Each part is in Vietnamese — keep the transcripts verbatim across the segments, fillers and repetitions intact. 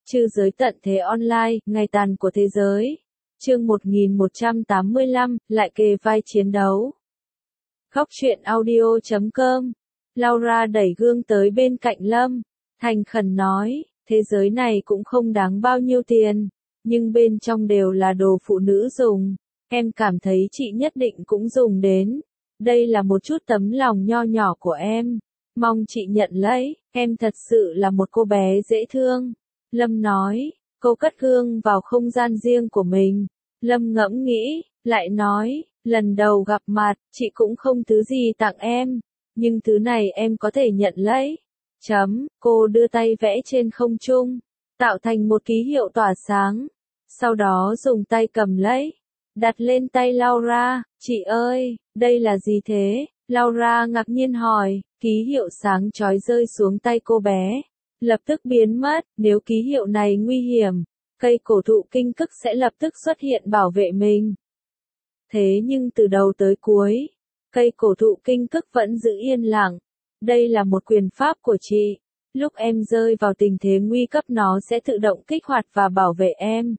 Trư giới tận thế online, ngày tàn của thế giới. Chương một nghìn một trăm tám mươi lăm, lại kề vai chiến đấu. Khóc chuyện audio chấm com. Laura đẩy gương tới bên cạnh Lâm, thành khẩn nói, thế giới này cũng không đáng bao nhiêu tiền, nhưng bên trong đều là đồ phụ nữ dùng. Em cảm thấy chị nhất định cũng dùng đến. Đây là một chút tấm lòng nho nhỏ của em. Mong chị nhận lấy, em thật sự là một cô bé dễ thương. Lâm nói, cô cất gương vào không gian riêng của mình. Lâm ngẫm nghĩ, lại nói, lần đầu gặp mặt, chị cũng không thứ gì tặng em, nhưng thứ này em có thể nhận lấy. Chấm, cô đưa tay vẽ trên không trung, tạo thành một ký hiệu tỏa sáng. Sau đó dùng tay cầm lấy, đặt lên tay Laura. Chị ơi, đây là gì thế? Laura ngạc nhiên hỏi. Ký hiệu sáng chói rơi xuống tay cô bé, lập tức biến mất. Nếu ký hiệu này nguy hiểm, cây cổ thụ kinh cức sẽ lập tức xuất hiện bảo vệ mình. Thế nhưng từ đầu tới cuối, cây cổ thụ kinh cức vẫn giữ yên lặng. Đây là một quyền pháp của chị. Lúc em rơi vào tình thế nguy cấp nó sẽ tự động kích hoạt và bảo vệ em.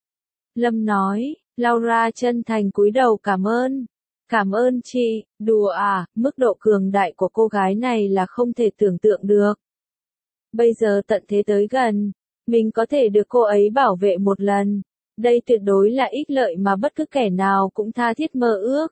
Lâm nói. Laura chân thành cúi đầu cảm ơn. Cảm ơn chị. Đùa à, mức độ cường đại của cô gái này là không thể tưởng tượng được. Bây giờ tận thế tới gần, mình có thể được cô ấy bảo vệ một lần. Đây tuyệt đối là ích lợi mà bất cứ kẻ nào cũng tha thiết mơ ước.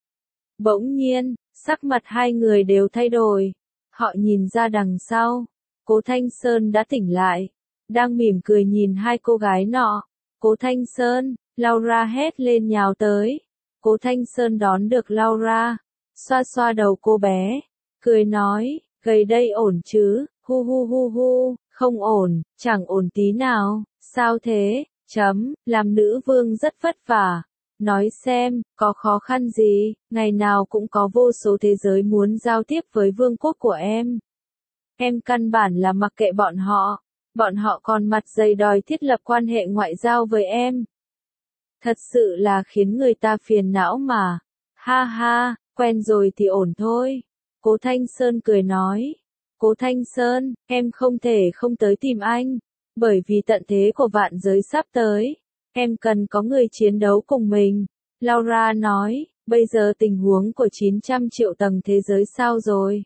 Bỗng nhiên, sắc mặt hai người đều thay đổi. Họ nhìn ra đằng sau. Cố Thanh Sơn đã tỉnh lại, đang mỉm cười nhìn hai cô gái nọ. Cố Thanh Sơn, Laura hét lên nhào tới. Cố Thanh Sơn đón được Laura, xoa xoa đầu cô bé, cười nói, gầy đây ổn chứ? Hu hu hu hu, không ổn, chẳng ổn tí nào. Sao thế? Chấm, làm nữ vương rất vất vả. Nói xem, có khó khăn gì? Ngày nào cũng có vô số thế giới muốn giao tiếp với vương quốc của em. Em căn bản là mặc kệ bọn họ. Bọn họ còn mặt dày đòi thiết lập quan hệ ngoại giao với em. Thật sự là khiến người ta phiền não mà. Ha ha, quen rồi thì ổn thôi. Cố Thanh Sơn cười nói. Cố Thanh Sơn, em không thể không tới tìm anh. Bởi vì tận thế của vạn giới sắp tới. Em cần có người chiến đấu cùng mình. Laura nói, bây giờ tình huống của chín trăm triệu tầng thế giới sao rồi?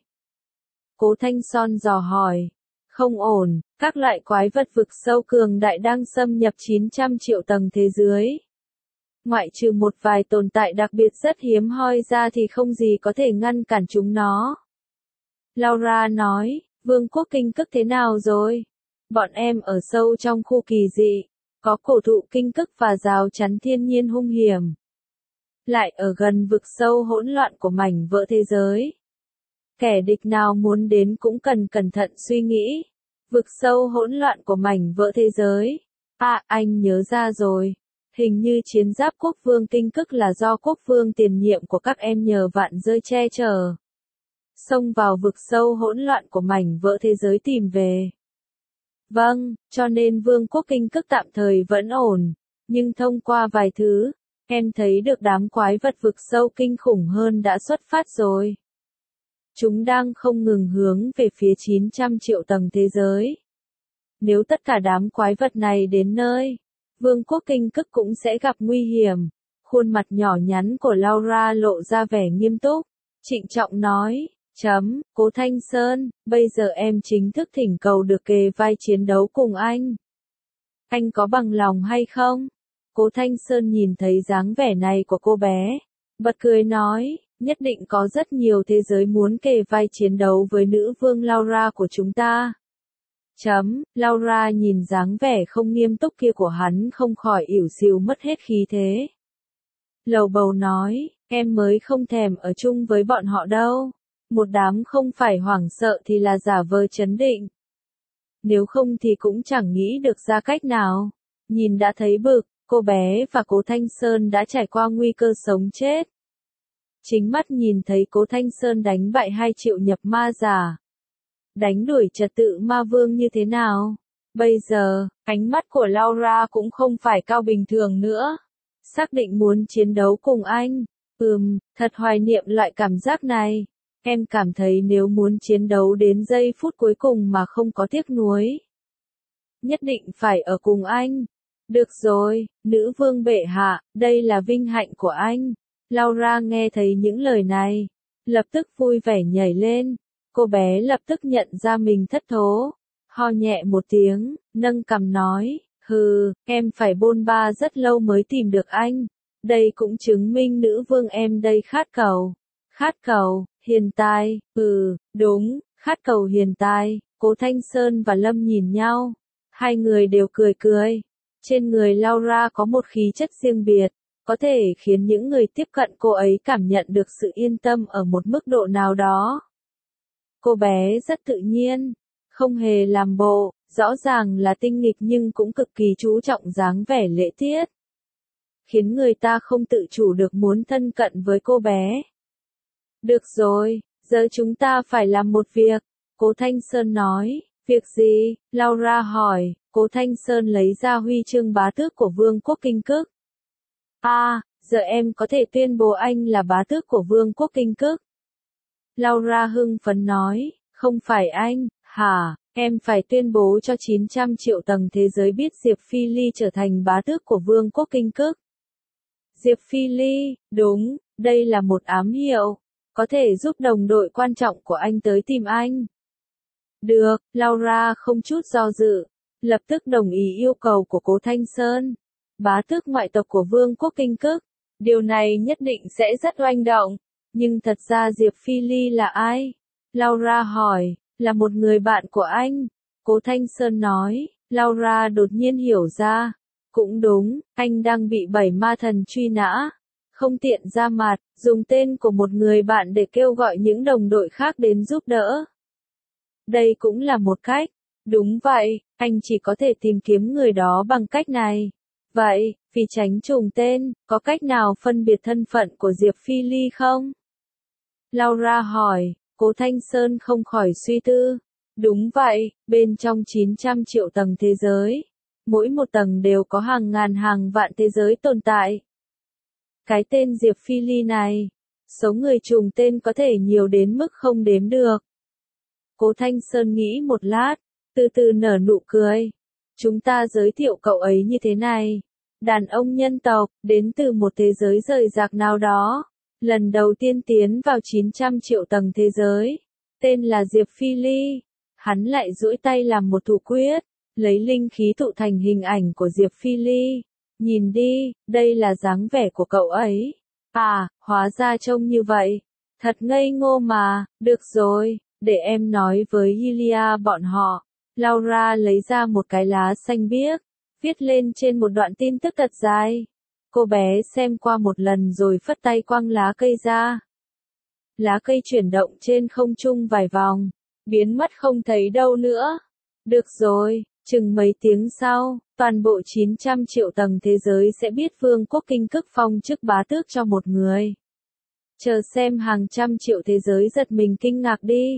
Cố Thanh Son dò hỏi. Không ổn, các loại quái vật vực sâu cường đại đang xâm nhập chín trăm triệu tầng thế giới. Ngoại trừ một vài tồn tại đặc biệt rất hiếm hoi ra thì không gì có thể ngăn cản chúng nó. Laura nói, vương quốc kinh cức thế nào rồi? Bọn em ở sâu trong khu kỳ dị, có cổ thụ kinh cức và rào chắn thiên nhiên hung hiểm. Lại ở gần vực sâu hỗn loạn của mảnh vỡ thế giới. Kẻ địch nào muốn đến cũng cần cẩn thận suy nghĩ. Vực sâu hỗn loạn của mảnh vỡ thế giới. À, anh nhớ ra rồi. Hình như chiến giáp quốc vương kinh cức là do quốc vương tiền nhiệm của các em nhờ vạn rơi che chở. Xông vào vực sâu hỗn loạn của mảnh vỡ thế giới tìm về. Vâng, cho nên vương quốc kinh cức tạm thời vẫn ổn. Nhưng thông qua vài thứ, em thấy được đám quái vật vực sâu kinh khủng hơn đã xuất phát rồi. Chúng đang không ngừng hướng về phía chín trăm triệu tầng thế giới. Nếu tất cả đám quái vật này đến nơi, vương quốc kinh cức cũng sẽ gặp nguy hiểm. Khuôn mặt nhỏ nhắn của Laura lộ ra vẻ nghiêm túc, trịnh trọng nói, chấm, Cố Thanh Sơn, bây giờ em chính thức thỉnh cầu được kề vai chiến đấu cùng anh. Anh có bằng lòng hay không? Cố Thanh Sơn nhìn thấy dáng vẻ này của cô bé, bật cười nói, nhất định có rất nhiều thế giới muốn kề vai chiến đấu với nữ vương Laura của chúng ta. Chấm, Laura nhìn dáng vẻ không nghiêm túc kia của hắn không khỏi ỉu xìu mất hết khí thế. Lầu bầu nói, em mới không thèm ở chung với bọn họ đâu. Một đám không phải hoảng sợ thì là giả vờ trấn định. Nếu không thì cũng chẳng nghĩ được ra cách nào. Nhìn đã thấy bực, cô bé và Cố Thanh Sơn đã trải qua nguy cơ sống chết. Chính mắt nhìn thấy Cố Thanh Sơn đánh bại hai triệu nhập ma giả. Đánh đuổi trật tự ma vương như thế nào? Bây giờ, ánh mắt của Laura cũng không phải cao bình thường nữa. Xác định muốn chiến đấu cùng anh. Ừm, thật hoài niệm loại cảm giác này. Em cảm thấy nếu muốn chiến đấu đến giây phút cuối cùng mà không có tiếc nuối. nhất định phải ở cùng anh. Được rồi, nữ vương bệ hạ, đây là vinh hạnh của anh. Laura nghe thấy những lời này, lập tức vui vẻ nhảy lên. Cô bé lập tức nhận ra mình thất thố, ho nhẹ một tiếng, nâng cằm nói, hừ, em phải bôn ba rất lâu mới tìm được anh. Đây cũng chứng minh nữ vương em đây khát cầu. Khát cầu, hiền tài, ừ, đúng, khát cầu hiền tài. Cố Thanh Sơn và Lâm nhìn nhau, hai người đều cười cười. Trên người Laura có một khí chất riêng biệt, có thể khiến những người tiếp cận cô ấy cảm nhận được sự yên tâm ở một mức độ nào đó. Cô bé rất tự nhiên, không hề làm bộ, rõ ràng là tinh nghịch nhưng cũng cực kỳ chú trọng dáng vẻ lễ tiết, khiến người ta không tự chủ được muốn thân cận với cô bé. Được rồi, giờ chúng ta phải làm một việc, Cố Thanh Sơn nói. Việc gì? Laura hỏi. Cố Thanh Sơn lấy ra huy chương bá tước của Vương quốc Kinh Cức. À, giờ em có thể tuyên bố anh là bá tước của Vương quốc Kinh Cức. Laura hưng phấn nói, không phải anh, hả, em phải tuyên bố cho chín trăm triệu tầng thế giới biết Diệp Phi Ly trở thành bá tước của Vương quốc Kinh Cức. Diệp Phi Ly, đúng, đây là một ám hiệu, có thể giúp đồng đội quan trọng của anh tới tìm anh. Được, Laura không chút do dự, lập tức đồng ý yêu cầu của Cố Thanh Sơn. Bá tước ngoại tộc của Vương quốc Kinh Cức, điều này nhất định sẽ rất oanh động. Nhưng thật ra Diệp Phi Ly là ai? Laura hỏi, là một người bạn của anh. Cố Thanh Sơn nói, Laura đột nhiên hiểu ra. Cũng đúng, anh đang bị bảy ma thần truy nã. Không tiện ra mặt, dùng tên của một người bạn để kêu gọi những đồng đội khác đến giúp đỡ. Đây cũng là một cách. Đúng vậy, anh chỉ có thể tìm kiếm người đó bằng cách này. Vậy, vì tránh trùng tên, có cách nào phân biệt thân phận của Diệp Phi Ly không? Laura hỏi, Cố Thanh Sơn không khỏi suy tư. Đúng vậy, bên trong chín trăm triệu tầng thế giới, mỗi một tầng đều có hàng ngàn hàng vạn thế giới tồn tại. Cái tên Diệp Phi Ly này, số người trùng tên có thể nhiều đến mức không đếm được. Cố Thanh Sơn nghĩ một lát, từ từ nở nụ cười. Chúng ta giới thiệu cậu ấy như thế này. Đàn ông nhân tộc, đến từ một thế giới rời rạc nào đó. Lần đầu tiên tiến vào chín trăm triệu tầng thế giới. Tên là Diệp Phi Ly. Hắn lại duỗi tay làm một thủ quyết, lấy linh khí tụ thành hình ảnh của Diệp Phi Ly. Nhìn đi, đây là dáng vẻ của cậu ấy. À, hóa ra trông như vậy. Thật ngây ngô mà, được rồi, để em nói với Yulia bọn họ. Laura lấy ra một cái lá xanh biếc, viết lên trên một đoạn tin tức thật dài. Cô bé xem qua một lần rồi phất tay quăng lá cây ra. Lá cây chuyển động trên không trung vài vòng, biến mất không thấy đâu nữa. Được rồi, chừng mấy tiếng sau, toàn bộ chín trăm triệu tầng thế giới sẽ biết Vương quốc Kinh Cức phong chức bá tước cho một người. Chờ xem hàng trăm triệu thế giới giật mình kinh ngạc đi.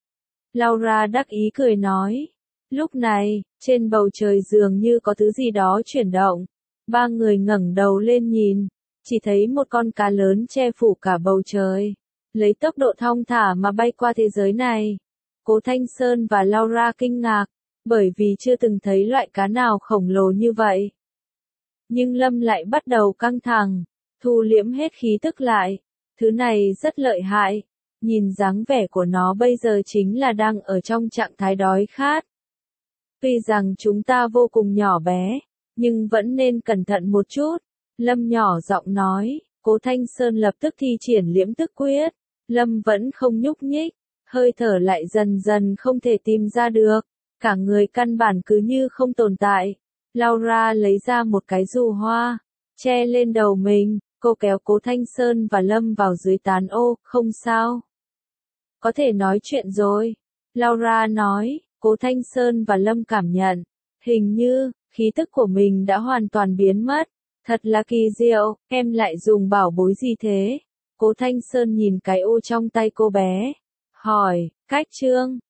Laura đắc ý cười nói. Lúc này, trên bầu trời dường như có thứ gì đó chuyển động. Ba người ngẩng đầu lên nhìn, chỉ thấy một con cá lớn che phủ cả bầu trời, lấy tốc độ thong thả mà bay qua thế giới này. Cố Thanh Sơn và Laura kinh ngạc, bởi vì chưa từng thấy loại cá nào khổng lồ như vậy. Nhưng Lâm lại bắt đầu căng thẳng, thu liễm hết khí tức lại. Thứ này rất lợi hại, nhìn dáng vẻ của nó bây giờ chính là đang ở trong trạng thái đói khát. Tuy rằng chúng ta vô cùng nhỏ bé, nhưng vẫn nên cẩn thận một chút. Lâm nhỏ giọng nói. Cố Thanh Sơn lập tức thi triển liễm tức quyết. Lâm vẫn không nhúc nhích, hơi thở lại dần dần không thể tìm ra được. Cả người căn bản cứ như không tồn tại. Laura lấy ra một cái dù hoa, che lên đầu mình. Cô kéo Cố Thanh Sơn và Lâm vào dưới tán ô. Không sao, có thể nói chuyện rồi. Laura nói. Cố Thanh Sơn và Lâm cảm nhận, hình như, khí tức của mình đã hoàn toàn biến mất. Thật là kỳ diệu, em lại dùng bảo bối gì thế? Cố Thanh Sơn nhìn cái ô trong tay cô bé, hỏi, cách trương,